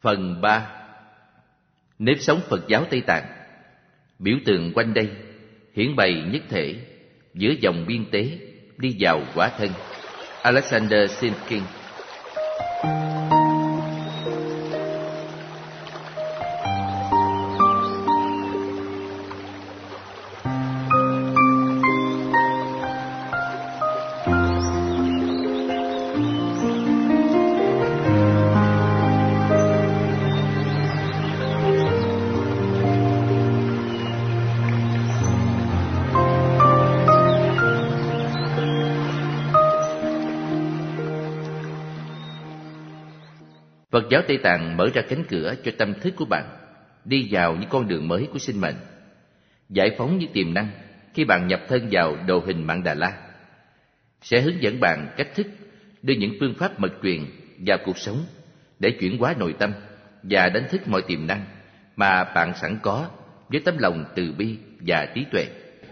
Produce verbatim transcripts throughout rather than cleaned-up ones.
Phần ba. Nếp sống Phật giáo Tây Tạng. Biểu tượng quanh đây hiển bày nhất thể giữa dòng biên tế đi vào quả thân. Alexander Simkin. Phật giáo Tây Tạng mở ra cánh cửa cho tâm thức của bạn đi vào những con đường mới của sinh mệnh, giải phóng những tiềm năng khi bạn nhập thân vào đồ hình Mạn Đà La, sẽ hướng dẫn bạn cách thức đưa những phương pháp mật truyền vào cuộc sống để chuyển hóa nội tâm và đánh thức mọi tiềm năng mà bạn sẵn có với tấm lòng từ bi và trí tuệ.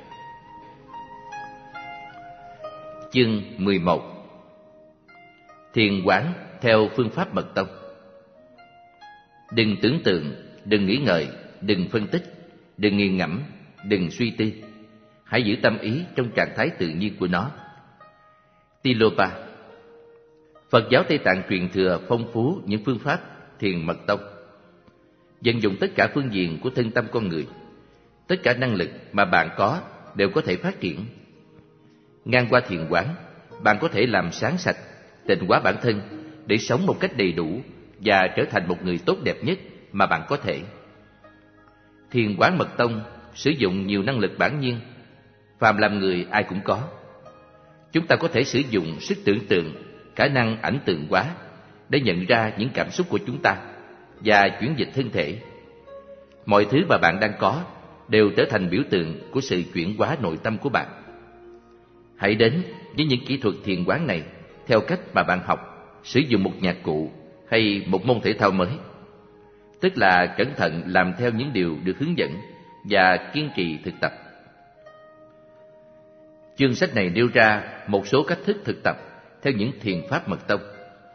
Chương mười một. Thiền quán theo phương pháp mật tông. Đừng tưởng tượng, đừng nghĩ ngợi, đừng phân tích, đừng nghiền ngẫm, đừng suy tư. Hãy giữ tâm ý trong trạng thái tự nhiên của nó. Tilopa. Phật giáo Tây Tạng truyền thừa phong phú những phương pháp thiền mật tông, vận dụng tất cả phương diện của thân tâm con người. Tất cả năng lực mà bạn có đều có thể phát triển. Ngang qua thiền quán, bạn có thể làm sáng sạch, tịnh hóa bản thân để sống một cách đầy đủ và trở thành một người tốt đẹp nhất mà bạn có thể. Thiền quán mật tông sử dụng nhiều năng lực bản nhiên, phàm làm người ai cũng có. Chúng ta có thể sử dụng sức tưởng tượng, khả năng ảnh tượng hóa để nhận ra những cảm xúc của chúng ta và chuyển dịch thân thể. Mọi thứ mà bạn đang có đều trở thành biểu tượng của sự chuyển hóa nội tâm của bạn. Hãy đến với những kỹ thuật thiền quán này theo cách mà bạn học, sử dụng một nhạc cụ hay một môn thể thao mới. Tức là cẩn thận làm theo những điều được hướng dẫn và kiên trì thực tập. Chương sách này nêu ra một số cách thức thực tập theo những thiền pháp mật tông.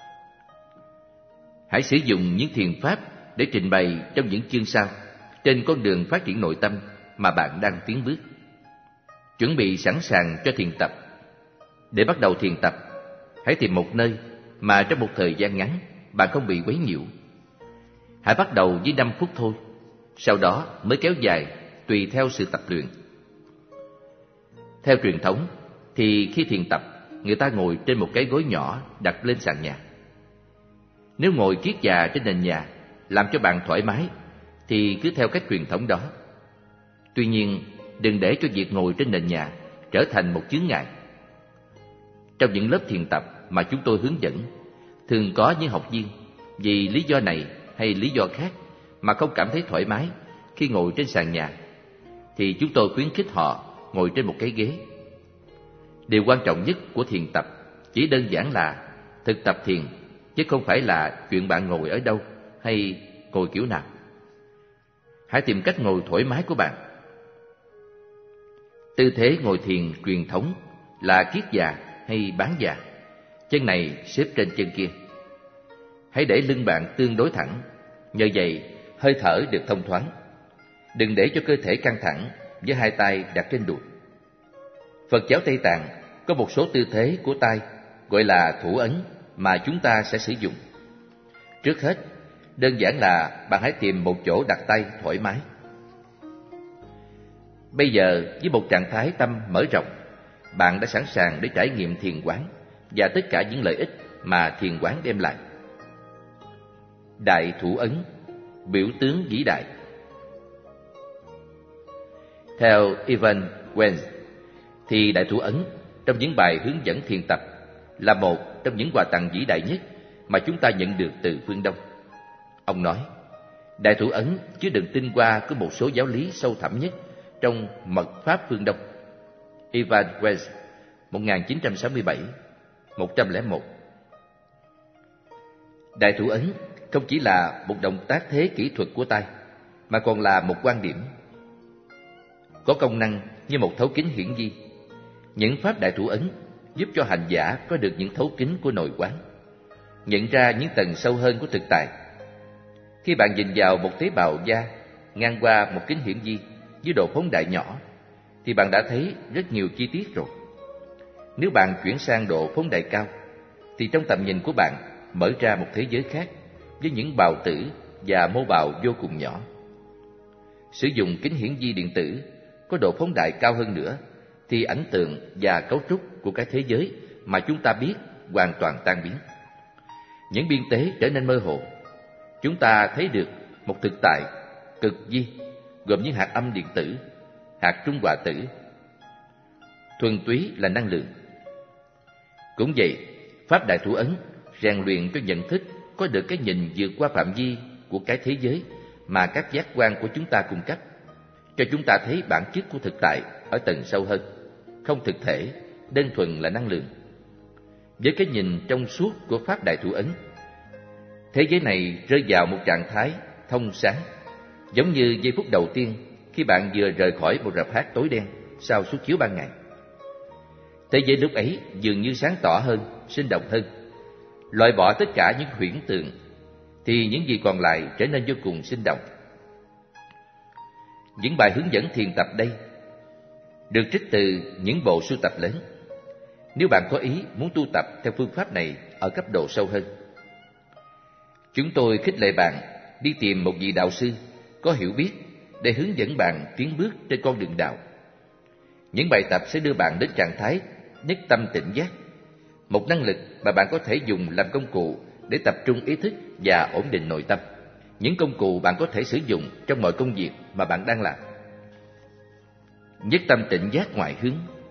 Hãy sử dụng những thiền pháp để trình bày trong những chương sau trên con đường phát triển nội tâm mà bạn đang tiến bước. Chuẩn bị sẵn sàng cho thiền tập. Để bắt đầu thiền tập, hãy tìm một nơi mà trong một thời gian ngắn bạn không bị quấy nhiễu. Hãy bắt đầu với năm phút thôi, sau đó mới kéo dài tùy theo sự tập luyện. Theo truyền thống thì khi thiền tập, người ta ngồi trên một cái gối nhỏ đặt lên sàn nhà. Nếu ngồi kiết già trên nền nhà làm cho bạn thoải mái thì cứ theo cách truyền thống đó. Tuy nhiên, đừng để cho việc ngồi trên nền nhà trở thành một chướng ngại. Trong những lớp thiền tập mà chúng tôi hướng dẫn, thường có những học viên vì lý do này hay lý do khác mà không cảm thấy thoải mái khi ngồi trên sàn nhà, thì chúng tôi khuyến khích họ ngồi trên một cái ghế. Điều quan trọng nhất của thiền tập chỉ đơn giản là thực tập thiền, chứ không phải là chuyện bạn ngồi ở đâu hay ngồi kiểu nào. Hãy tìm cách ngồi thoải mái của bạn. Tư thế ngồi thiền truyền thống là kiết già hay bán già, chân này xếp trên chân kia. Hãy để lưng bạn tương đối thẳng, nhờ vậy hơi thở được thông thoáng. Đừng để cho cơ thể căng thẳng với hai tay đặt trên đùi. Phật giáo Tây Tạng có một số tư thế của tay gọi là thủ ấn mà chúng ta sẽ sử dụng. Trước hết, đơn giản là bạn hãy tìm một chỗ đặt tay thoải mái. Bây giờ, với một trạng thái tâm mở rộng, bạn đã sẵn sàng để trải nghiệm thiền quán và tất cả những lợi ích mà thiền quán đem lại. Đại thủ ấn, biểu tướng vĩ đại. Theo Ivan Wenz, thì đại thủ ấn trong những bài hướng dẫn thiền tập là một trong những quà tặng vĩ đại nhất mà chúng ta nhận được từ phương Đông. Ông nói, đại thủ ấn chứa đựng tinh hoa của một số giáo lý sâu thẳm nhất trong mật pháp phương Đông. Ivan Wenz, một nghìn chín trăm sáu mươi bảy đến một trăm lẻ một. Đại thủ ấn không chỉ là một động tác thế kỹ thuật của tay, mà còn là một quan điểm. Có công năng như một thấu kính hiển vi. Những pháp đại thủ ấn giúp cho hành giả có được những thấu kính của nội quán, nhận ra những tầng sâu hơn của thực tại. Khi bạn nhìn vào một tế bào da ngang qua một kính hiển vi với độ phóng đại nhỏ, thì bạn đã thấy rất nhiều chi tiết rồi. Nếu bạn chuyển sang độ phóng đại cao, thì trong tầm nhìn của bạn mở ra một thế giới khác với những bào tử và mô bào vô cùng nhỏ. Sử dụng kính hiển vi điện tử có độ phóng đại cao hơn nữa, thì ảnh tượng và cấu trúc của cái thế giới mà chúng ta biết hoàn toàn tan biến. Những biên tế trở nên mơ hồ. Chúng ta thấy được một thực tại cực vi gồm những hạt âm điện tử, hạt trung hòa tử, thuần túy là năng lượng. Cũng vậy, pháp đại thủ ấn rèn luyện cho nhận thức có được cái nhìn vượt qua phạm vi của cái thế giới mà các giác quan của chúng ta cung cấp, cho chúng ta thấy bản chất của thực tại ở tầng sâu hơn, không thực thể, đơn thuần là năng lượng. Với cái nhìn trong suốt của pháp đại thủ ấn, thế giới này rơi vào một trạng thái thông sáng, giống như giây phút đầu tiên khi bạn vừa rời khỏi một rạp hát tối đen sau suất chiếu ban ngày. Thế giới lúc ấy dường như sáng tỏ hơn, sinh động hơn. Loại bỏ tất cả những huyễn tượng, thì những gì còn lại trở nên vô cùng sinh động. Những bài hướng dẫn thiền tập đây được trích từ những bộ sưu tập lớn. Nếu bạn có ý muốn tu tập theo phương pháp này ở cấp độ sâu hơn, chúng tôi khích lệ bạn đi tìm một vị đạo sư có hiểu biết để hướng dẫn bạn tiến bước trên con đường đạo. Những bài tập sẽ đưa bạn đến trạng thái nhất tâm tỉnh giác, một năng lực mà bạn có thể dùng làm công cụ để tập trung ý thức và ổn định nội tâm. Những công cụ bạn có thể sử dụng trong mọi công việc mà bạn đang làm. Nhất tâm tỉnh giác ngoại hướng.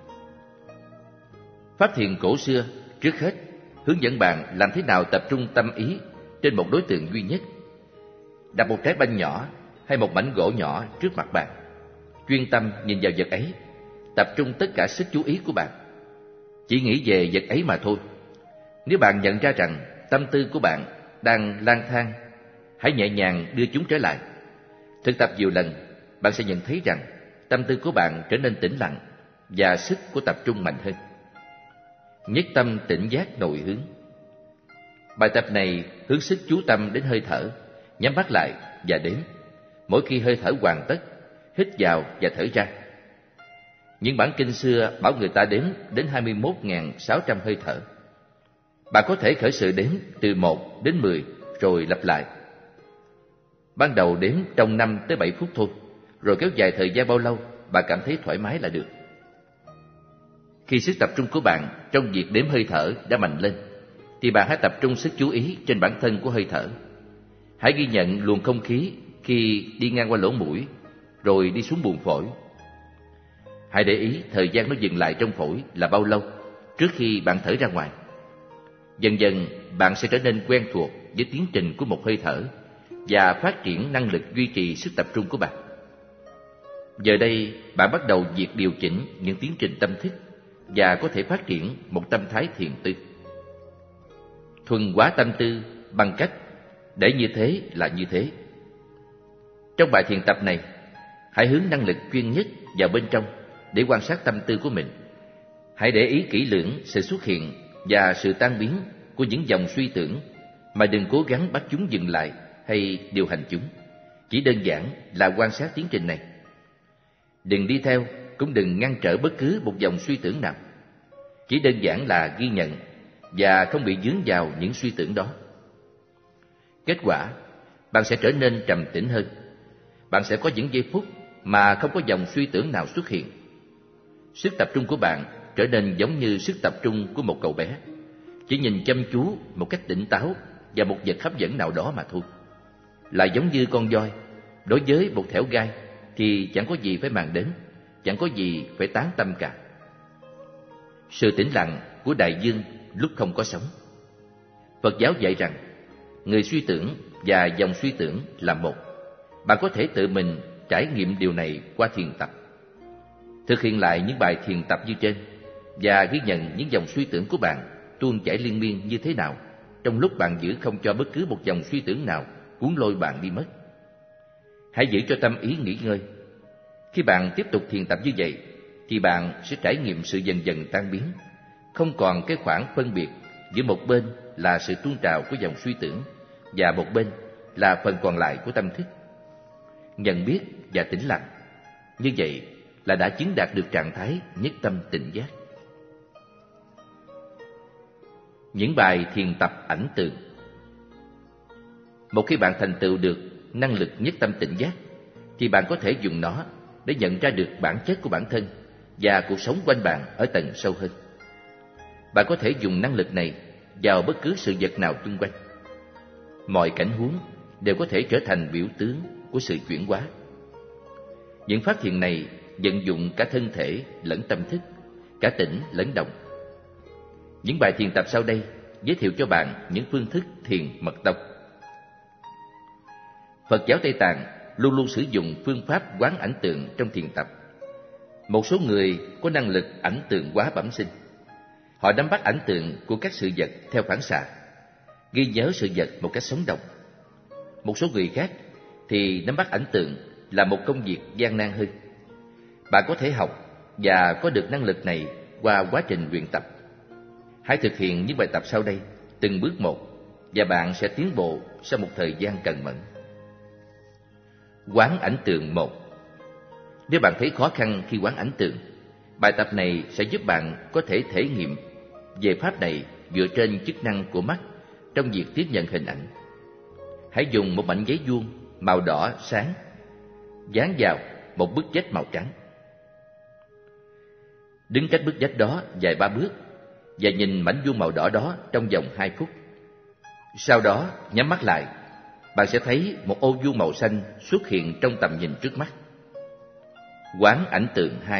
Pháp thiền cổ xưa trước hết hướng dẫn bạn làm thế nào tập trung tâm ý trên một đối tượng duy nhất. Đặt một trái banh nhỏ hay một mảnh gỗ nhỏ trước mặt bạn, chuyên tâm nhìn vào vật ấy, tập trung tất cả sức chú ý của bạn, chỉ nghĩ về vật ấy mà thôi. Nếu bạn nhận ra rằng tâm tư của bạn đang lang thang, hãy nhẹ nhàng đưa chúng trở lại. Thực tập nhiều lần, bạn sẽ nhận thấy rằng tâm tư của bạn trở nên tĩnh lặng và sức của tập trung mạnh hơn. Nhất tâm tỉnh giác nội hướng. Bài tập này hướng sức chú tâm đến hơi thở, nhắm mắt lại và đếm. Mỗi khi hơi thở hoàn tất, hít vào và thở ra. Những bản kinh xưa bảo người ta đếm đến hai mươi mốt nghìn sáu trăm hơi thở. Bạn có thể khởi sự đếm từ một đến mười rồi lặp lại. Ban đầu đếm trong năm tới bảy phút thôi, rồi kéo dài thời gian bao lâu bạn cảm thấy thoải mái là được. Khi sức tập trung của bạn trong việc đếm hơi thở đã mạnh lên, thì bạn hãy tập trung sức chú ý trên bản thân của hơi thở. Hãy ghi nhận luồng không khí khi đi ngang qua lỗ mũi, rồi đi xuống buồng phổi. Hãy để ý thời gian nó dừng lại trong phổi là bao lâu trước khi bạn thở ra ngoài. Dần dần bạn sẽ trở nên quen thuộc với tiến trình của một hơi thở và phát triển năng lực duy trì sức tập trung của bạn. Giờ đây bạn bắt đầu việc điều chỉnh những tiến trình tâm thức và có thể phát triển một tâm thái thiền tư. Thuần hóa tâm tư bằng cách để như thế là như thế. Trong bài thiền tập này, hãy hướng năng lực chuyên nhất vào bên trong để quan sát tâm tư của mình. Hãy để ý kỹ lưỡng sự xuất hiện và sự tan biến của những dòng suy tưởng, mà đừng cố gắng bắt chúng dừng lại hay điều hành chúng. Chỉ đơn giản là quan sát tiến trình này. Đừng đi theo, cũng đừng ngăn trở bất cứ một dòng suy tưởng nào. Chỉ đơn giản là ghi nhận và không bị vướng vào những suy tưởng đó. Kết quả, bạn sẽ trở nên trầm tĩnh hơn. Bạn sẽ có những giây phút mà không có dòng suy tưởng nào xuất hiện. Sức tập trung của bạn trở nên giống như sức tập trung của một cậu bé, chỉ nhìn chăm chú một cách tỉnh táo vào một vật hấp dẫn nào đó mà thôi. Là giống như con voi, đối với một thẻo gai thì chẳng có gì phải màng đến, chẳng có gì phải tán tâm cả. Sự tĩnh lặng của đại dương lúc không có sóng. Phật giáo dạy rằng người suy tưởng và dòng suy tưởng là một. Bạn có thể tự mình trải nghiệm điều này qua thiền tập. Thực hiện lại những bài thiền tập như trên và ghi nhận những dòng suy tưởng của bạn tuôn chảy liên miên như thế nào trong lúc bạn giữ không cho bất cứ một dòng suy tưởng nào cuốn lôi bạn đi mất. Hãy giữ cho tâm ý nghỉ ngơi. Khi bạn tiếp tục thiền tập như vậy, thì bạn sẽ trải nghiệm sự dần dần tan biến, không còn cái khoảng phân biệt giữa một bên là sự tuôn trào của dòng suy tưởng và một bên là phần còn lại của tâm thức. Nhận biết và tĩnh lặng, như vậy là đã chứng đạt được trạng thái nhất tâm tỉnh giác. Những bài thiền tập ảnh tượng. Một khi bạn thành tựu được năng lực nhất tâm tỉnh giác, thì bạn có thể dùng nó để nhận ra được bản chất của bản thân và cuộc sống quanh bạn ở tầng sâu hơn. Bạn có thể dùng năng lực này vào bất cứ sự vật nào xung quanh. Mọi cảnh huống đều có thể trở thành biểu tướng của sự chuyển hóa. Những phát hiện này vận dụng cả thân thể lẫn tâm thức, cả tĩnh lẫn động. Những bài thiền tập sau đây giới thiệu cho bạn những phương thức thiền mật tông. Phật giáo Tây Tạng luôn luôn sử dụng phương pháp quán ảnh tượng trong thiền tập. Một số người có năng lực ảnh tượng hóa bẩm sinh. Họ nắm bắt ảnh tượng của các sự vật theo phản xạ, ghi nhớ sự vật một cách sống động. Một số người khác thì nắm bắt ảnh tượng là một công việc gian nan hơn. Bạn có thể học và có được năng lực này qua quá trình luyện tập. Hãy thực hiện những bài tập sau đây từng bước một, và bạn sẽ tiến bộ sau một thời gian cần mẫn. Quán ảnh tượng một. Nếu bạn thấy khó khăn khi quán ảnh tượng, bài tập này sẽ giúp bạn có thể thể nghiệm về pháp này dựa trên chức năng của mắt trong việc tiếp nhận hình ảnh. Hãy dùng một mảnh giấy vuông màu đỏ sáng dán vào một bức vách màu trắng. Đứng cách bức vách đó vài ba bước và nhìn mảnh vuông màu đỏ đó trong vòng hai phút. Sau đó nhắm mắt lại, bạn sẽ thấy một ô vuông màu xanh xuất hiện trong tầm nhìn trước mắt. Quán ảnh tượng hai.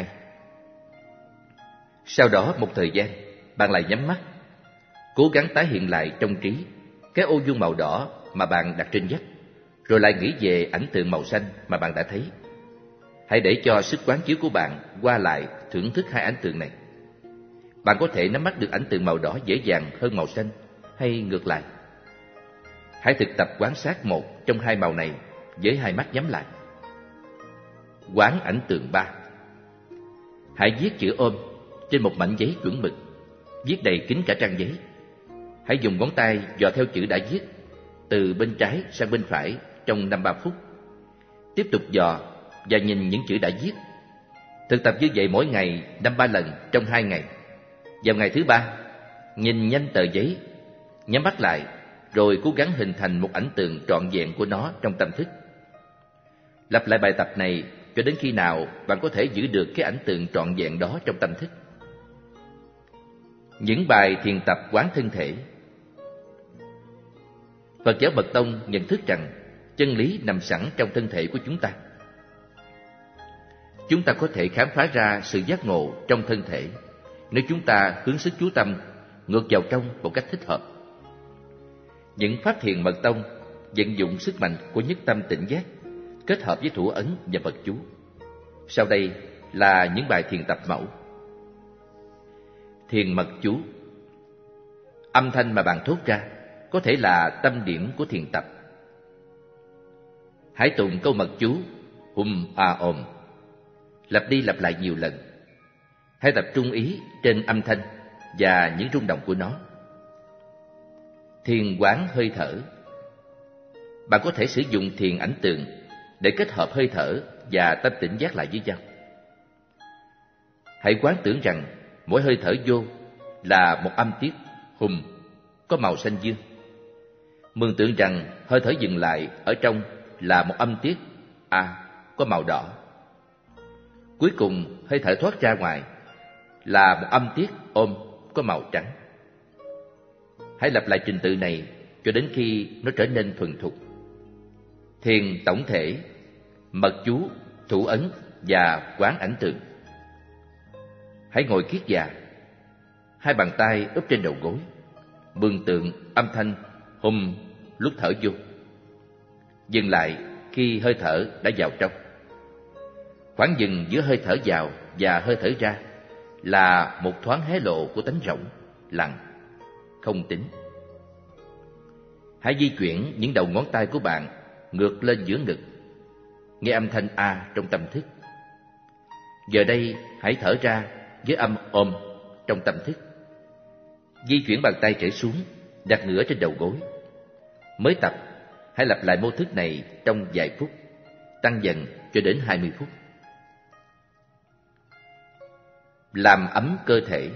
Sau đó một thời gian, bạn lại nhắm mắt, cố gắng tái hiện lại trong trí cái ô vuông màu đỏ mà bạn đặt trên vách, rồi lại nghĩ về ảnh tượng màu xanh mà bạn đã thấy. Hãy để cho sức quán chiếu của bạn qua lại thưởng thức hai ảnh tượng này. Bạn có thể nắm bắt được ảnh tượng màu đỏ dễ dàng hơn màu xanh, hay ngược lại. Hãy thực tập quan sát một trong hai màu này với hai mắt nhắm lại. Quán ảnh tượng ba. Hãy viết chữ ôm trên một mảnh giấy chuẩn mực, viết đầy kín cả trang giấy. Hãy dùng ngón tay dò theo chữ đã viết từ bên trái sang bên phải trong năm ba phút. Tiếp tục dò và nhìn những chữ đã viết. Thực tập như vậy mỗi ngày năm ba lần trong hai ngày. Vào ngày thứ ba, nhìn nhanh tờ giấy, nhắm mắt lại, rồi cố gắng hình thành một ảnh tượng trọn vẹn của nó trong tâm thức. Lặp lại bài tập này cho đến khi nào bạn có thể giữ được cái ảnh tượng trọn vẹn đó trong tâm thức. Những bài thiền tập quán thân thể. Phật giáo Mật Tông nhận thức rằng chân lý nằm sẵn trong thân thể của chúng ta. Chúng ta có thể khám phá ra sự giác ngộ trong thân thể nếu chúng ta hướng sức chú tâm ngược vào trong một cách thích hợp. Những pháp thiền Mật Tông vận dụng sức mạnh của nhất tâm tỉnh giác kết hợp với thủ ấn và Phật chú. Sau đây là những bài thiền tập mẫu. Thiền mật chú. Âm thanh mà bạn thốt ra có thể là tâm điểm của thiền tập. Hãy tụng câu mật chú Hum A Om, lặp đi lặp lại nhiều lần. Hãy tập trung ý trên âm thanh và những rung động của nó. Thiền quán hơi thở. Bạn có thể sử dụng thiền ảnh tượng để kết hợp hơi thở và tâm tỉnh giác lại với nhau. Hãy quán tưởng rằng mỗi hơi thở vô là một âm tiết Hum có màu xanh dương. Mường tượng rằng hơi thở dừng lại ở trong là một âm tiết A có màu đỏ. Cuối cùng hơi thở thoát ra ngoài là một âm tiết Om có màu trắng. Hãy lặp lại trình tự này cho đến khi nó trở nên thuần thục. Thiền tổng thể, mật chú, thủ ấn và quán ảnh tượng. Hãy ngồi kiết già, hai bàn tay úp trên đầu gối, mường tượng âm thanh Hum lúc thở vô. Dừng lại khi hơi thở đã vào trong. Khoảng dừng giữa hơi thở vào và hơi thở ra là một thoáng hé lộ của tánh rỗng, lặng, không tính. Hãy di chuyển những đầu ngón tay của bạn ngược lên giữa ngực, nghe âm thanh A trong tâm thức. Giờ đây hãy thở ra với âm Om trong tâm thức. Di chuyển bàn tay trở xuống, đặt ngửa trên đầu gối. Mới tập, hãy lặp lại mô thức này trong vài phút, tăng dần cho đến hai mươi phút. Làm ấm cơ thể.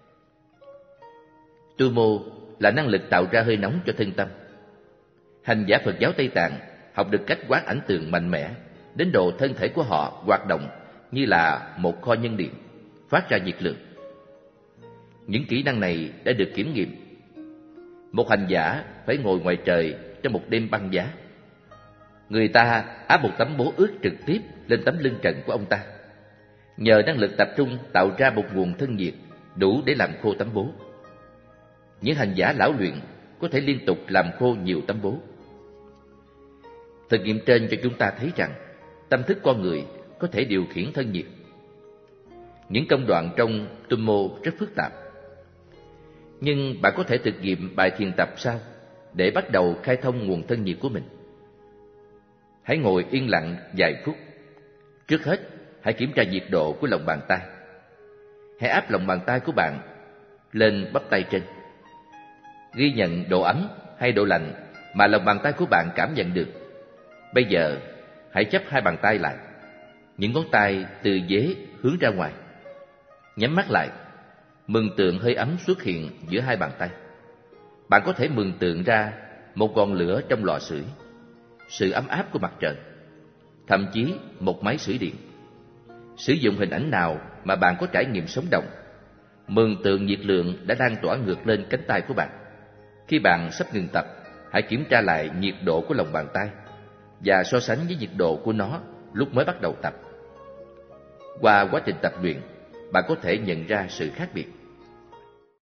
Tu mô là năng lực tạo ra hơi nóng cho thân tâm. Hành giả Phật giáo Tây Tạng học được cách quán ảnh tường mạnh mẽ, đến độ thân thể của họ hoạt động như là một kho nhân điện, phát ra nhiệt lượng. Những kỹ năng này đã được kiểm nghiệm. Một hành giả phải ngồi ngoài trời trong một đêm băng giá. Người ta áp một tấm bố ướt trực tiếp lên tấm lưng trần của ông ta. Nhờ năng lực tập trung tạo ra một nguồn thân nhiệt đủ để làm khô tấm bố. Những hành giả lão luyện có thể liên tục làm khô nhiều tấm bố. Thực nghiệm trên cho chúng ta thấy rằng tâm thức con người có thể điều khiển thân nhiệt. Những công đoạn trong tuân mô rất phức tạp. Nhưng bạn có thể thực nghiệm bài thiền tập sau để bắt đầu khai thông nguồn thân nhiệt của mình. Hãy ngồi yên lặng vài phút. Trước hết, hãy kiểm tra nhiệt độ của lòng bàn tay. Hãy áp lòng bàn tay của bạn lên bắp tay trên. Ghi nhận độ ấm hay độ lạnh mà lòng bàn tay của bạn cảm nhận được. Bây giờ, hãy chắp hai bàn tay lại. Những ngón tay từ dế hướng ra ngoài. Nhắm mắt lại. Mường tượng hơi ấm xuất hiện giữa hai bàn tay. Bạn có thể mường tượng ra một ngọn lửa trong lò sưởi, sự ấm áp của mặt trời, thậm chí một máy sưởi điện. Sử dụng hình ảnh nào mà bạn có trải nghiệm sống động. Mường tượng nhiệt lượng đã lan tỏa ngược lên cánh tay của bạn. Khi bạn sắp ngừng tập, hãy kiểm tra lại nhiệt độ của lòng bàn tay và so sánh với nhiệt độ của nó lúc mới bắt đầu tập. Qua quá trình tập luyện, bạn có thể nhận ra sự khác biệt.